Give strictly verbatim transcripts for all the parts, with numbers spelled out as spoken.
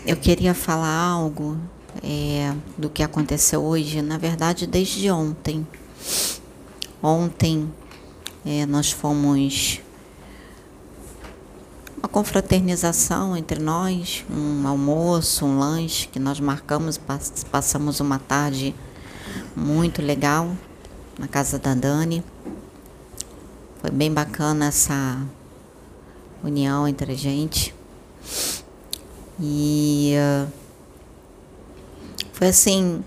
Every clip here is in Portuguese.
eu queria falar algo é, do que aconteceu hoje, na verdade, desde ontem. Ontem é, nós fomos uma confraternização entre nós, um almoço, um lanche que nós marcamos, passamos uma tarde muito legal na casa da Dani. Foi bem bacana essa união entre a gente. E uh, foi assim,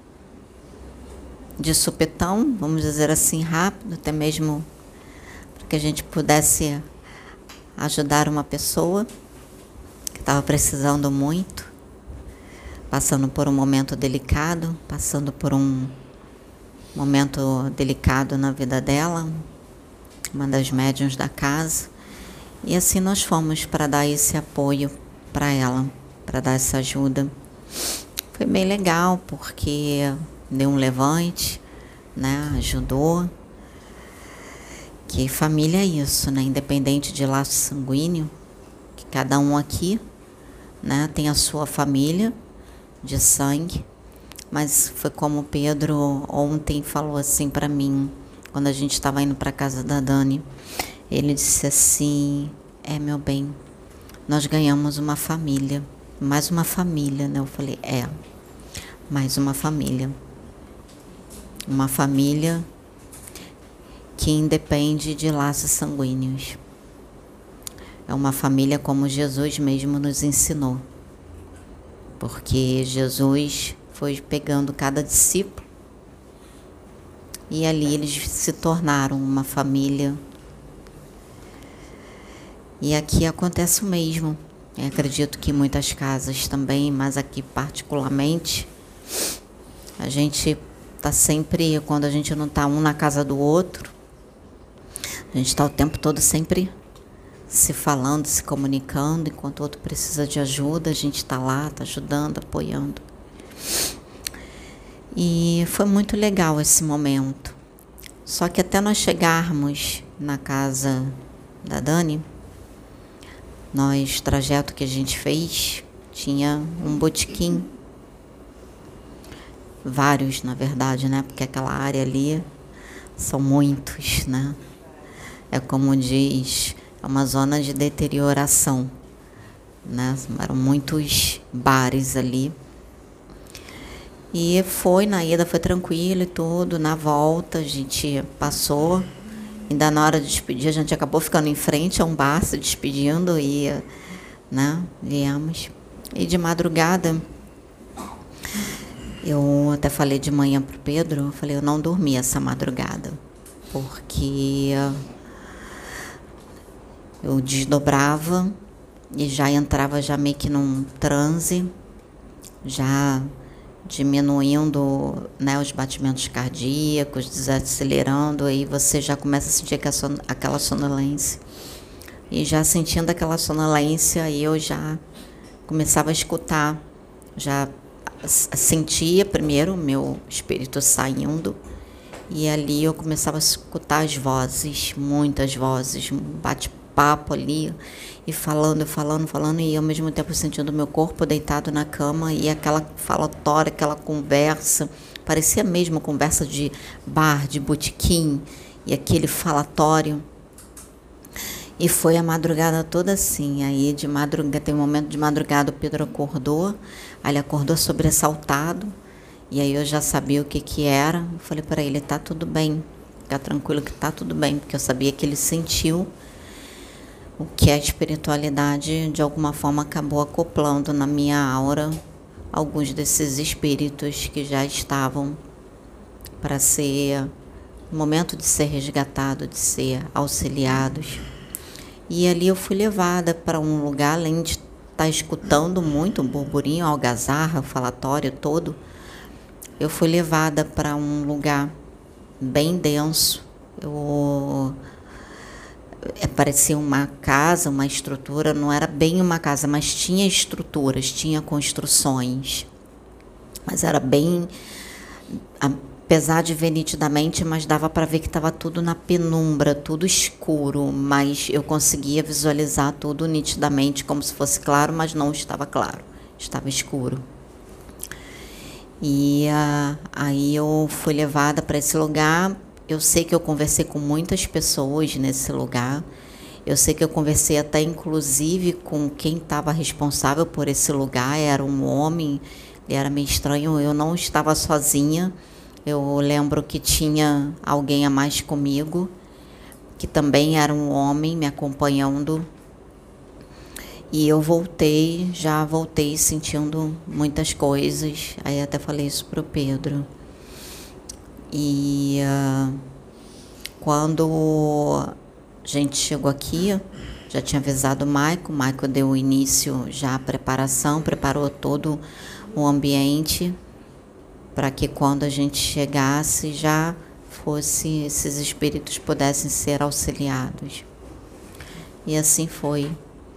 de supetão, vamos dizer assim, rápido, até mesmo para que a gente pudesse ajudar uma pessoa que estava precisando muito, passando por um momento delicado, passando por um momento delicado na vida dela, uma das médiuns da casa. E assim nós fomos para dar esse apoio para ela, para dar essa ajuda. Foi bem legal, porque deu um levante, né? Ajudou. Que família é isso, né? Independente de laço sanguíneo, que cada um aqui, né, tem a sua família de sangue. Mas foi como o Pedro ontem falou assim para mim, quando a gente estava indo para casa da Dani. Ele disse assim: é, meu bem, nós ganhamos uma família, mais uma família, né? Eu falei: é, mais uma família. Uma família que independe de laços sanguíneos. É uma família como Jesus mesmo nos ensinou. Porque Jesus foi pegando cada discípulo e ali eles se tornaram uma família. E aqui acontece o mesmo. Eu acredito que em muitas casas também, mas aqui particularmente, a gente está sempre, quando a gente não está um na casa do outro, a gente está o tempo todo sempre se falando, se comunicando, enquanto o outro precisa de ajuda, a gente está lá, está ajudando, apoiando. E foi muito legal esse momento. Só que até nós chegarmos na casa da Dani, nós, trajeto que a gente fez, tinha um botequim. Vários, na verdade, né? Porque aquela área ali são muitos, né? É como diz, é uma zona de deterioração, né? Eram muitos bares ali. E foi, na ida foi tranquilo e tudo. Na volta a gente passou. Ainda na hora de despedir, a gente acabou ficando em frente a um bar, se despedindo e, né, viemos. E de madrugada, eu até falei de manhã pro Pedro, eu falei, eu não dormi essa madrugada, porque eu desdobrava e já entrava já meio que num transe, já diminuindo, né, os batimentos cardíacos, desacelerando, aí você já começa a sentir aquela sonolência. E já sentindo aquela sonolência, aí eu já começava a escutar, já sentia primeiro o meu espírito saindo, e ali eu começava a escutar as vozes, muitas vozes, um bate-papo ali, e falando, falando, falando, e ao mesmo tempo sentindo o meu corpo deitado na cama, e aquela falatória, aquela conversa, parecia mesmo conversa de bar, de botequim, e aquele falatório. E foi a madrugada toda assim. Aí de madrugada, tem um momento de madrugada, o Pedro acordou, aí ele acordou sobressaltado, e aí eu já sabia o que que era. Eu falei para ele, tá tudo bem, fica tranquilo que tá tudo bem, porque eu sabia que ele sentiu o que a espiritualidade de alguma forma acabou acoplando na minha aura alguns desses espíritos que já estavam para ser o momento de ser resgatado, de ser auxiliados. E ali eu fui levada para um lugar, além de estar escutando muito o burburinho, a algazarra, o falatório todo, eu fui levada para um lugar bem denso. Eu parecia uma casa, uma estrutura, não era bem uma casa, mas tinha estruturas, tinha construções. Mas era bem, apesar de ver nitidamente, mas dava para ver que estava tudo na penumbra, tudo escuro, mas eu conseguia visualizar tudo nitidamente, como se fosse claro, mas não estava claro. estava escuro. E uh, aí eu fui levada para esse lugar. Eu sei que eu conversei com muitas pessoas nesse lugar. Eu sei que eu conversei até inclusive com quem estava responsável por esse lugar. Era um homem, ele era meio estranho. Eu não estava sozinha. Eu lembro que tinha alguém a mais comigo, que também era um homem me acompanhando. E eu voltei, já voltei sentindo muitas coisas. Aí até falei isso para o Pedro. E uh, quando a gente chegou aqui, já tinha avisado o Maico. O Maico deu o início já à preparação, preparou todo o ambiente para que quando a gente chegasse já fosse, esses espíritos pudessem ser auxiliados. E assim foi.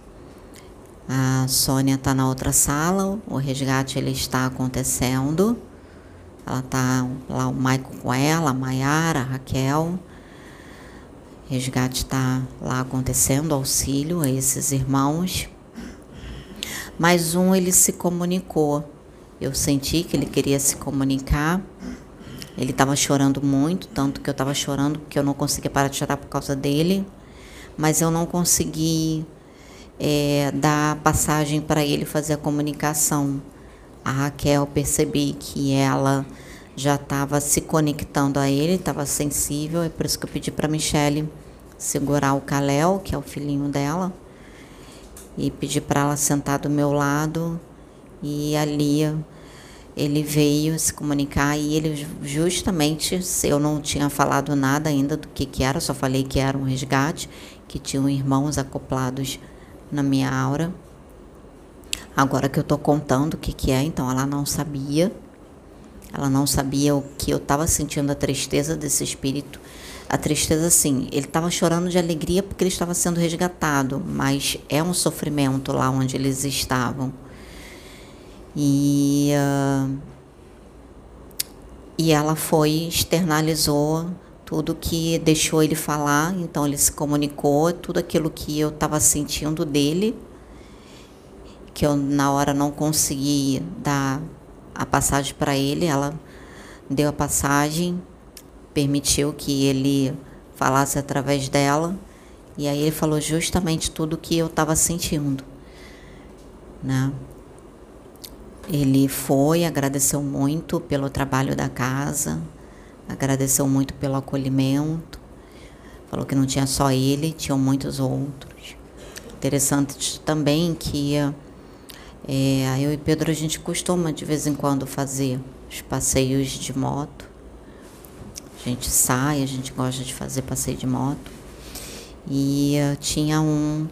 A Sônia está na outra sala, o resgate ele está acontecendo. Ela está lá, o Maico com ela, a Maiara, a Raquel. O resgate está lá acontecendo, auxílio a esses irmãos. Mais um ele se comunicou. Eu senti que ele queria se comunicar. Ele estava chorando muito, tanto que eu estava chorando porque eu não conseguia parar de chorar por causa dele. Mas eu não consegui É, dar passagem para ele fazer a comunicação. A Raquel, percebi que ela já estava se conectando a ele, estava sensível, é por isso que eu pedi para a Michele segurar o Kalel, que é o filhinho dela, e pedi para ela sentar do meu lado, e ali ele veio se comunicar, e ele justamente, eu não tinha falado nada ainda do que que era, só falei que era um resgate, que tinham irmãos acoplados na minha aura. Agora que eu tô contando o que que é, então ela não sabia. Ela não sabia o que eu estava sentindo, a tristeza desse espírito. A tristeza, sim, ele estava chorando de alegria porque ele estava sendo resgatado, mas é um sofrimento lá onde eles estavam. E, uh, e ela foi, externalizou tudo que deixou ele falar, então ele se comunicou, tudo aquilo que eu estava sentindo dele, que eu na hora não consegui dar a passagem para ele, ela deu a passagem, permitiu que ele falasse através dela, e aí ele falou justamente tudo que eu estava sentindo, né? Ele foi, agradeceu muito pelo trabalho da casa, agradeceu muito pelo acolhimento, falou que não tinha só ele, tinham muitos outros. Interessante também que é, eu e Pedro, a gente costuma de vez em quando fazer os passeios de moto. A gente sai, a gente gosta de fazer passeio de moto. E uh, tinha um,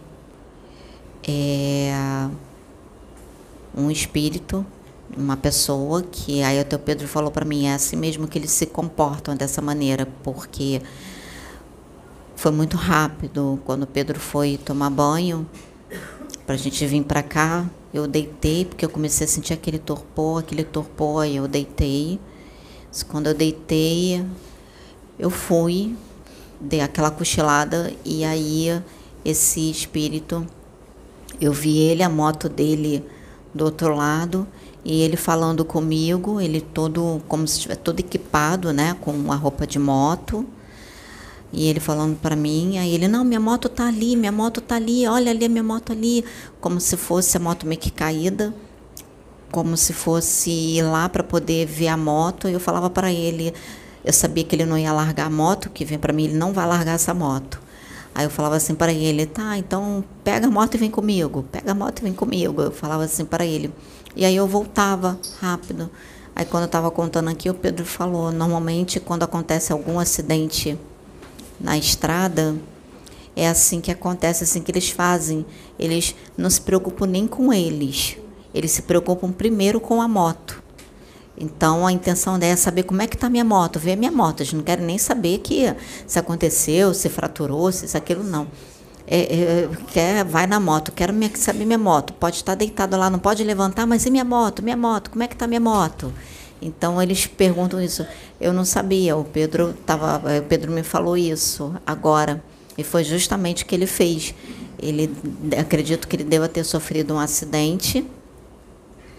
é, um espírito, uma pessoa que aí até o Pedro falou para mim, é assim mesmo que eles se comportam dessa maneira, porque foi muito rápido. Quando o Pedro foi tomar banho pra gente vir para cá, eu deitei porque eu comecei a sentir aquele torpor, aquele torpor, aí eu deitei. Quando eu deitei, eu fui, dei aquela cochilada, e aí esse espírito, eu vi ele, a moto dele do outro lado, e ele falando comigo, ele todo, como se estivesse todo equipado, né, com a roupa de moto, e ele falando para mim, aí ele, não, minha moto tá ali, minha moto tá ali, olha ali a minha moto ali, como se fosse a moto meio que caída, como se fosse ir lá para poder ver a moto. E eu falava para ele, eu sabia que ele não ia largar a moto, que vem para mim, ele não vai largar essa moto. Aí eu falava assim para ele, tá, então pega a moto e vem comigo, pega a moto e vem comigo. Eu falava assim para ele. E aí eu voltava rápido. Aí quando eu estava contando aqui, o Pedro falou, normalmente quando acontece algum acidente na estrada, é assim que acontece, assim que eles fazem. Eles não se preocupam nem com eles, eles se preocupam primeiro com a moto. Então a intenção é saber como é que está a minha moto, ver a minha moto. Eles não querem nem saber que se aconteceu, se fraturou, se isso, aquilo, não. É, é, quer, vai na moto, quero minha, saber minha moto. Pode estar deitado lá, não pode levantar, mas e minha moto? Minha moto, como é que está a minha moto? Então eles perguntam isso. Eu não sabia, o Pedro, tava, o Pedro me falou isso agora. E foi justamente o que ele fez. Ele, acredito que ele deva ter sofrido um acidente.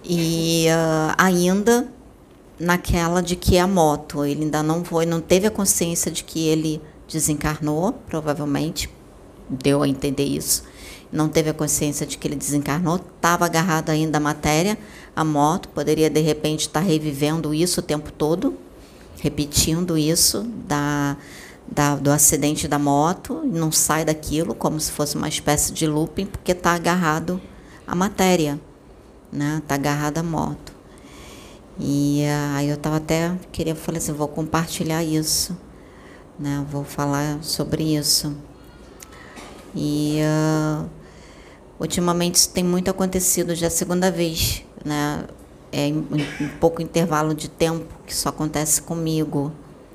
E uh, ainda naquela de que a moto, ele ainda não foi, não teve a consciência de que ele desencarnou, provavelmente, deu a entender isso. Não teve a consciência de que ele desencarnou, estava agarrado ainda à matéria, a moto, poderia de repente estar revivendo isso o tempo todo, repetindo isso da, da, do acidente da moto, não sai daquilo como se fosse uma espécie de looping, porque está agarrado à matéria, né? Está agarrado à moto. E aí eu estava até, queria falar assim, vou compartilhar isso, né? Vou falar sobre isso. E uh, ultimamente isso tem muito acontecido, já é a segunda vez, né? É em, em pouco intervalo de tempo que isso acontece comigo,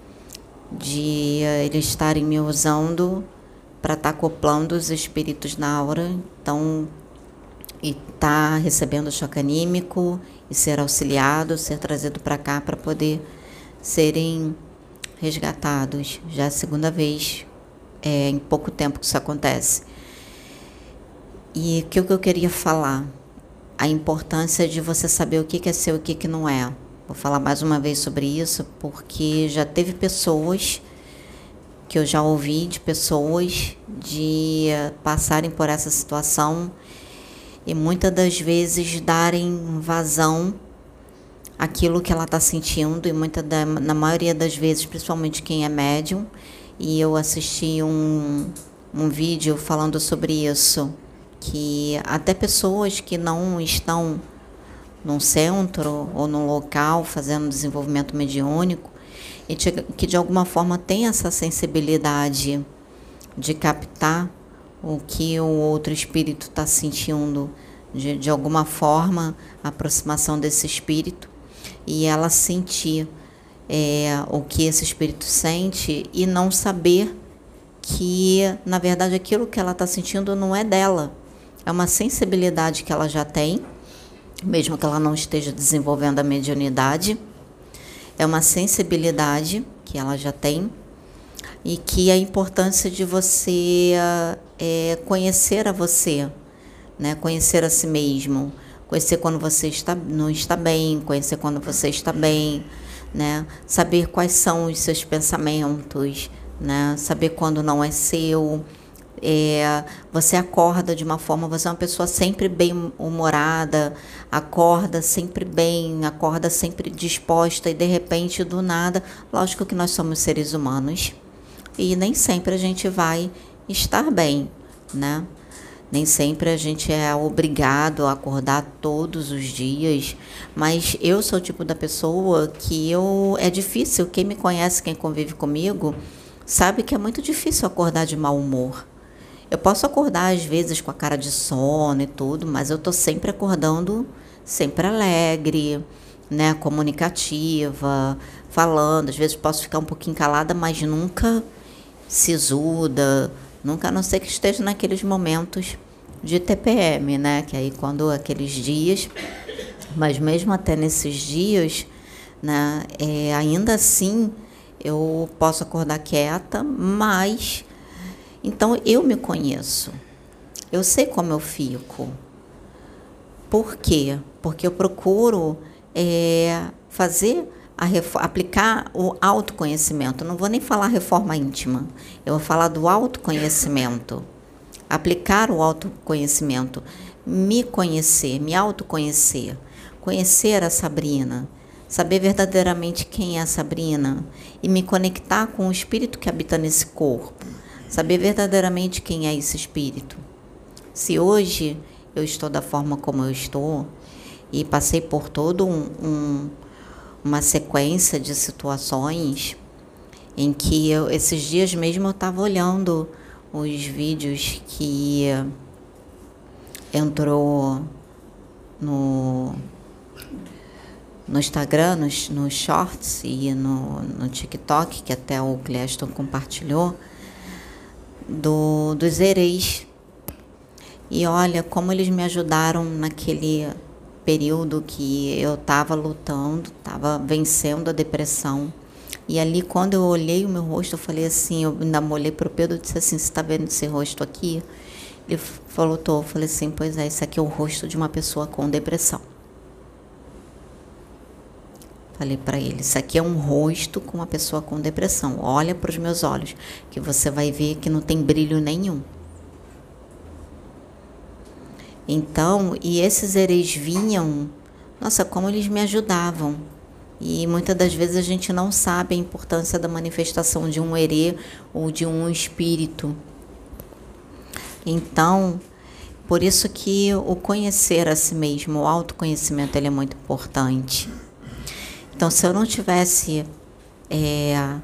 de uh, eles estarem me usando para estar tá acoplando os espíritos na aura, então, e tá recebendo choque anímico, e ser auxiliado, ser trazido para cá para poder serem resgatados. Já é a segunda vez, é, em pouco tempo que isso acontece. E o que eu queria falar? A importância de você saber o que é seu e o que não é. Vou falar mais uma vez sobre isso, porque já teve pessoas que eu já ouvi de pessoas de passarem por essa situação e muitas das vezes darem vazão àquilo que ela está sentindo, e muita da, na maioria das vezes, principalmente quem é médium, e eu assisti um, um vídeo falando sobre isso, que até pessoas que não estão num centro ou num local fazendo desenvolvimento mediúnico, e que de alguma forma tem essa sensibilidade de captar o que o outro espírito está sentindo, de, de alguma forma, a aproximação desse espírito, e ela sentir é, o que esse espírito sente e não saber que, na verdade, aquilo que ela está sentindo não é dela. É uma sensibilidade que ela já tem, mesmo que ela não esteja desenvolvendo a mediunidade. É uma sensibilidade que ela já tem, e que a importância de você é, conhecer a você, né? Conhecer a si mesmo, conhecer quando você está, não está bem, conhecer quando você está bem, né? Saber quais são os seus pensamentos, né? Saber quando não é seu. É, você acorda de uma forma, você é uma pessoa sempre bem humorada, acorda sempre bem, acorda sempre disposta, e de repente, do nada, lógico que nós somos seres humanos, e nem sempre a gente vai estar bem, né? Nem sempre a gente é obrigado a acordar todos os dias, mas eu sou o tipo da pessoa que eu, é difícil, quem me conhece, quem convive comigo, sabe que é muito difícil acordar de mau humor. Eu posso acordar às vezes com a cara de sono e tudo, mas eu tô sempre acordando, sempre alegre, né, comunicativa, falando. Às vezes posso ficar um pouquinho calada, mas nunca sisuda, nunca, a não ser que esteja naqueles momentos de T P M, né, que aí quando aqueles dias, mas mesmo até nesses dias, né, é, ainda assim eu posso acordar quieta, mas então eu me conheço, eu sei como eu fico. Por quê? Porque eu procuro é, fazer, a aplicar o autoconhecimento. Não vou nem falar reforma íntima, eu vou falar do autoconhecimento. Aplicar o autoconhecimento, me conhecer, me autoconhecer, conhecer a Sabrina, saber verdadeiramente quem é a Sabrina e me conectar com o espírito que habita nesse corpo. Saber verdadeiramente quem é esse espírito. Se hoje eu estou da forma como eu estou e passei por todo um, um, uma sequência de situações em que eu, esses dias mesmo eu estava olhando os vídeos que entrou no, no Instagram, nos, nos shorts e no, no TikTok, que até o Cléston compartilhou, Do, dos Ereis. E olha como eles me ajudaram naquele período que eu estava lutando, estava vencendo a depressão. E ali, quando eu olhei o meu rosto, eu falei assim, eu ainda olhei para o Pedro e disse assim, você está vendo esse rosto aqui? Ele falou, tô. Eu falei assim, pois é, esse aqui é o rosto de uma pessoa com depressão. Falei para ele, isso aqui é um rosto com uma pessoa com depressão. Olha para os meus olhos, que você vai ver que não tem brilho nenhum. Então, e esses ereis vinham, nossa, como eles me ajudavam. E muitas das vezes a gente não sabe a importância da manifestação de um herê ou de um espírito. Então, por isso que o conhecer a si mesmo, o autoconhecimento, ele é muito importante. Então, se eu não tivesse é,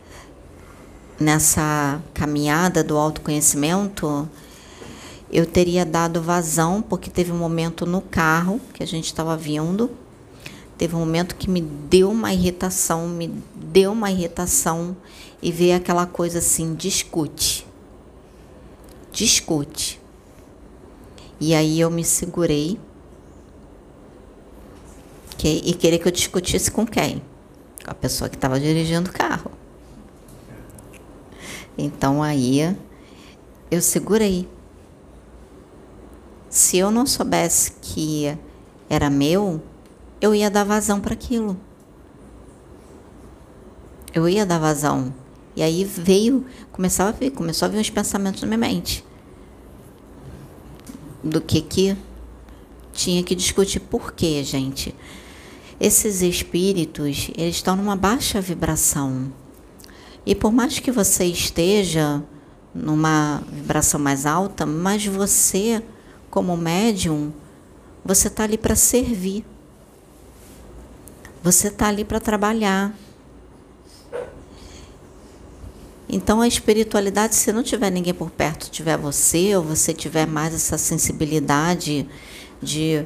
nessa caminhada do autoconhecimento, eu teria dado vazão, porque teve um momento no carro que a gente estava vindo, teve um momento que me deu uma irritação, me deu uma irritação e veio aquela coisa assim, discute, discute. E aí eu me segurei que, e queria que eu discutisse com quem? Com a pessoa que estava dirigindo o carro. Então aí eu segurei. Se eu não soubesse que era meu, eu ia dar vazão para aquilo. Eu ia dar vazão. E aí veio, começava a vir, começou a vir os pensamentos na minha mente. Do que que tinha que discutir. Por quê, gente? Esses espíritos, eles estão numa baixa vibração. E por mais que você esteja numa vibração mais alta, mas você, como médium, você está ali para servir. Você está ali para trabalhar. Então, a espiritualidade, se não tiver ninguém por perto, tiver você, ou você tiver mais essa sensibilidade de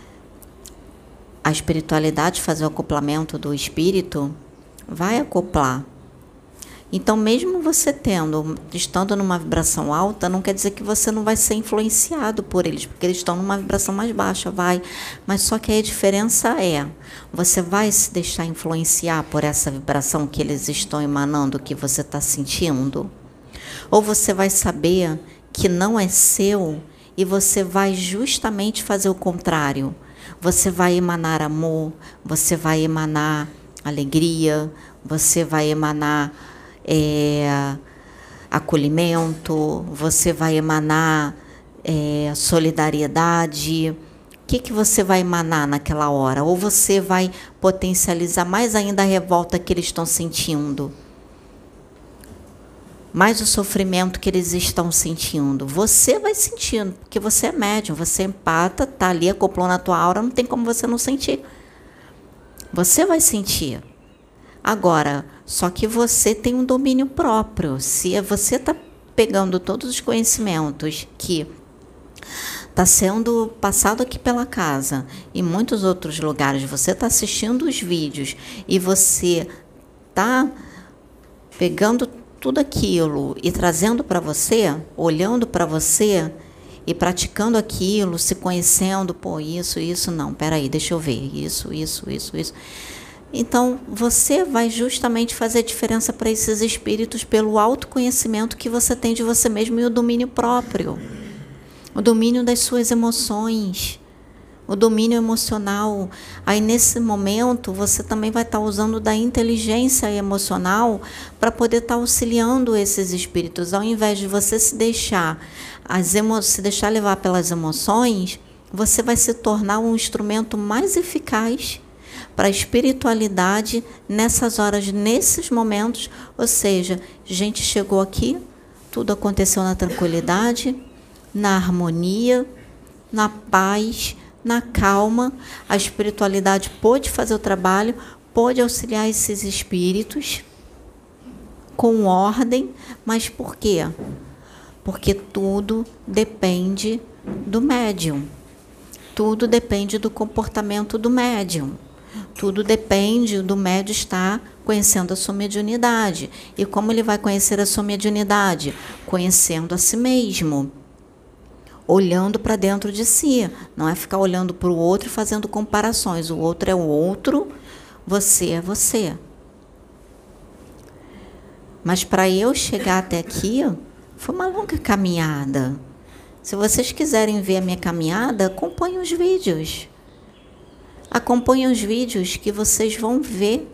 a espiritualidade fazer o acoplamento do espírito, vai acoplar. Então, mesmo você tendo, estando numa vibração alta, não quer dizer que você não vai ser influenciado por eles, porque eles estão numa vibração mais baixa, vai. Mas só que aí a diferença é, você vai se deixar influenciar por essa vibração que eles estão emanando, que você está sentindo? Ou você vai saber que não é seu e você vai justamente fazer o contrário? Você vai emanar amor, você vai emanar alegria, você vai emanar É, acolhimento, você vai emanar é, solidariedade. O que, que você vai emanar naquela hora? Ou você vai potencializar mais ainda a revolta que eles estão sentindo? Mais o sofrimento que eles estão sentindo? Você vai sentindo, porque você é médium, você empata, está ali, acoplou na tua aura, não tem como você não sentir. Você vai sentir. Agora, só que você tem um domínio próprio. Se você está pegando todos os conhecimentos que está sendo passado aqui pela casa e muitos outros lugares, você está assistindo os vídeos e você está pegando tudo aquilo e trazendo para você, olhando para você e praticando aquilo, se conhecendo, pô, isso, isso, não, peraí, deixa eu ver, isso, isso, isso, isso. Então, você vai justamente fazer diferença para esses espíritos pelo autoconhecimento que você tem de você mesmo e o domínio próprio. O domínio das suas emoções. O domínio emocional. Aí, nesse momento, você também vai estar usando da inteligência emocional para poder estar auxiliando esses espíritos. Ao invés de você se deixar, as emo- se deixar levar pelas emoções, você vai se tornar um instrumento mais eficaz para a espiritualidade nessas horas, nesses momentos. Ou seja, a gente chegou aqui, tudo aconteceu na tranquilidade, na harmonia, na paz, na calma. A espiritualidade pôde fazer o trabalho, pôde auxiliar esses espíritos com ordem. Mas por quê? Porque tudo depende do médium. Tudo depende do comportamento do médium. Tudo depende do médium estar conhecendo a sua mediunidade. E como ele vai conhecer a sua mediunidade? Conhecendo a si mesmo. Olhando para dentro de si. Não é ficar olhando para o outro e fazendo comparações. O outro é o outro, você é você. Mas para eu chegar até aqui, foi uma longa caminhada. Se vocês quiserem ver a minha caminhada, acompanhem os vídeos. Acompanhem os vídeos que vocês vão ver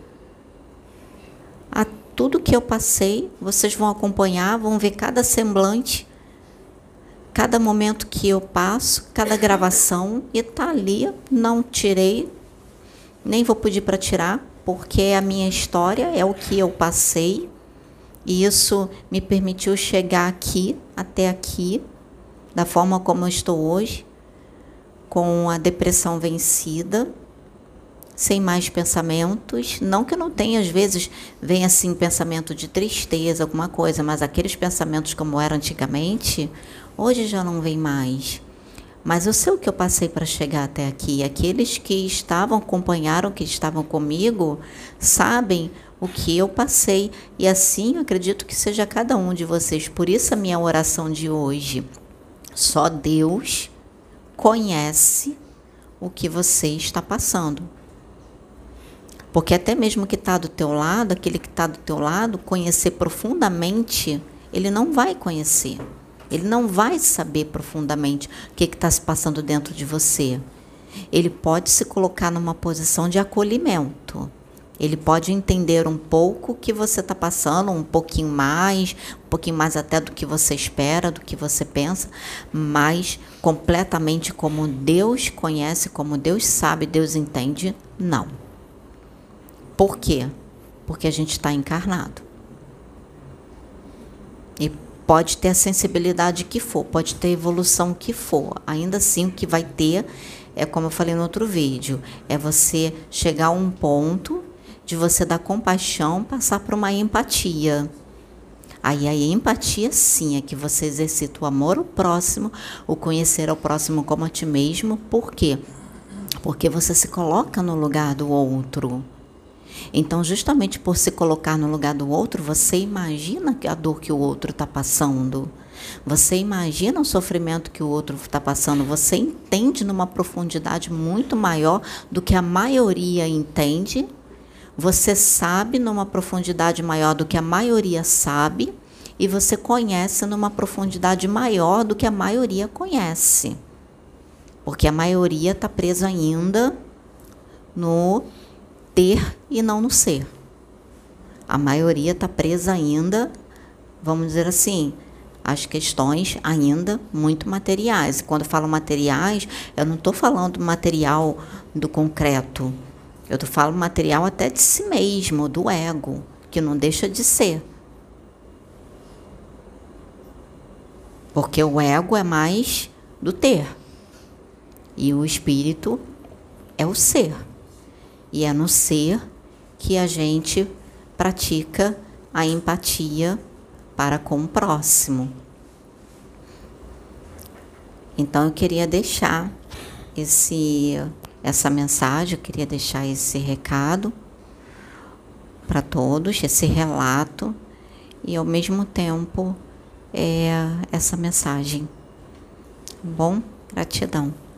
a tudo que eu passei, vocês vão acompanhar, vão ver cada semblante, cada momento que eu passo, cada gravação, e tá ali, não tirei, nem vou pedir para tirar, porque é a minha história, é o que eu passei, e isso me permitiu chegar aqui, até aqui, da forma como eu estou hoje, com a depressão vencida, sem mais pensamentos, não que eu não tenha, às vezes, vem assim pensamento de tristeza, alguma coisa, mas aqueles pensamentos como era antigamente, hoje já não vem mais. Mas eu sei o que eu passei para chegar até aqui. Aqueles que estavam, acompanharam, que estavam comigo, sabem o que eu passei. E assim eu acredito que seja cada um de vocês. Por isso a minha oração de hoje. Só Deus conhece o que você está passando. Porque até mesmo que está do teu lado, aquele que está do teu lado, conhecer profundamente, ele não vai conhecer. Ele não vai saber profundamente o que está se passando dentro de você. Ele pode se colocar numa posição de acolhimento. Ele pode entender um pouco o que você está passando, um pouquinho mais, um pouquinho mais até do que você espera, do que você pensa, mas completamente como Deus conhece, como Deus sabe, Deus entende, não. Por quê? Porque a gente está encarnado. E pode ter a sensibilidade que for, pode ter a evolução que for. Ainda assim, o que vai ter, é como eu falei no outro vídeo, é você chegar a um ponto de você dar compaixão, passar por uma empatia. Aí a empatia, sim, é que você exercita o amor ao próximo, o conhecer ao próximo como a ti mesmo. Por quê? Porque você se coloca no lugar do outro. Então, justamente por se colocar no lugar do outro, você imagina a dor que o outro está passando. Você imagina o sofrimento que o outro está passando. Você entende numa profundidade muito maior do que a maioria entende. Você sabe numa profundidade maior do que a maioria sabe. E você conhece numa profundidade maior do que a maioria conhece. Porque a maioria está presa ainda no ter e não no ser. A maioria está presa ainda, vamos dizer assim, às questões ainda muito materiais. E quando eu falo materiais, eu não estou falando material do concreto. Eu estou falando material até de si mesmo, do ego, que não deixa de ser. Porque o ego é mais do ter. E o espírito é o ser. E é no ser que a gente pratica a empatia para com o próximo. Então eu queria deixar esse, essa mensagem, eu queria deixar esse recado para todos, esse relato, e ao mesmo tempo é, essa mensagem. Bom, gratidão.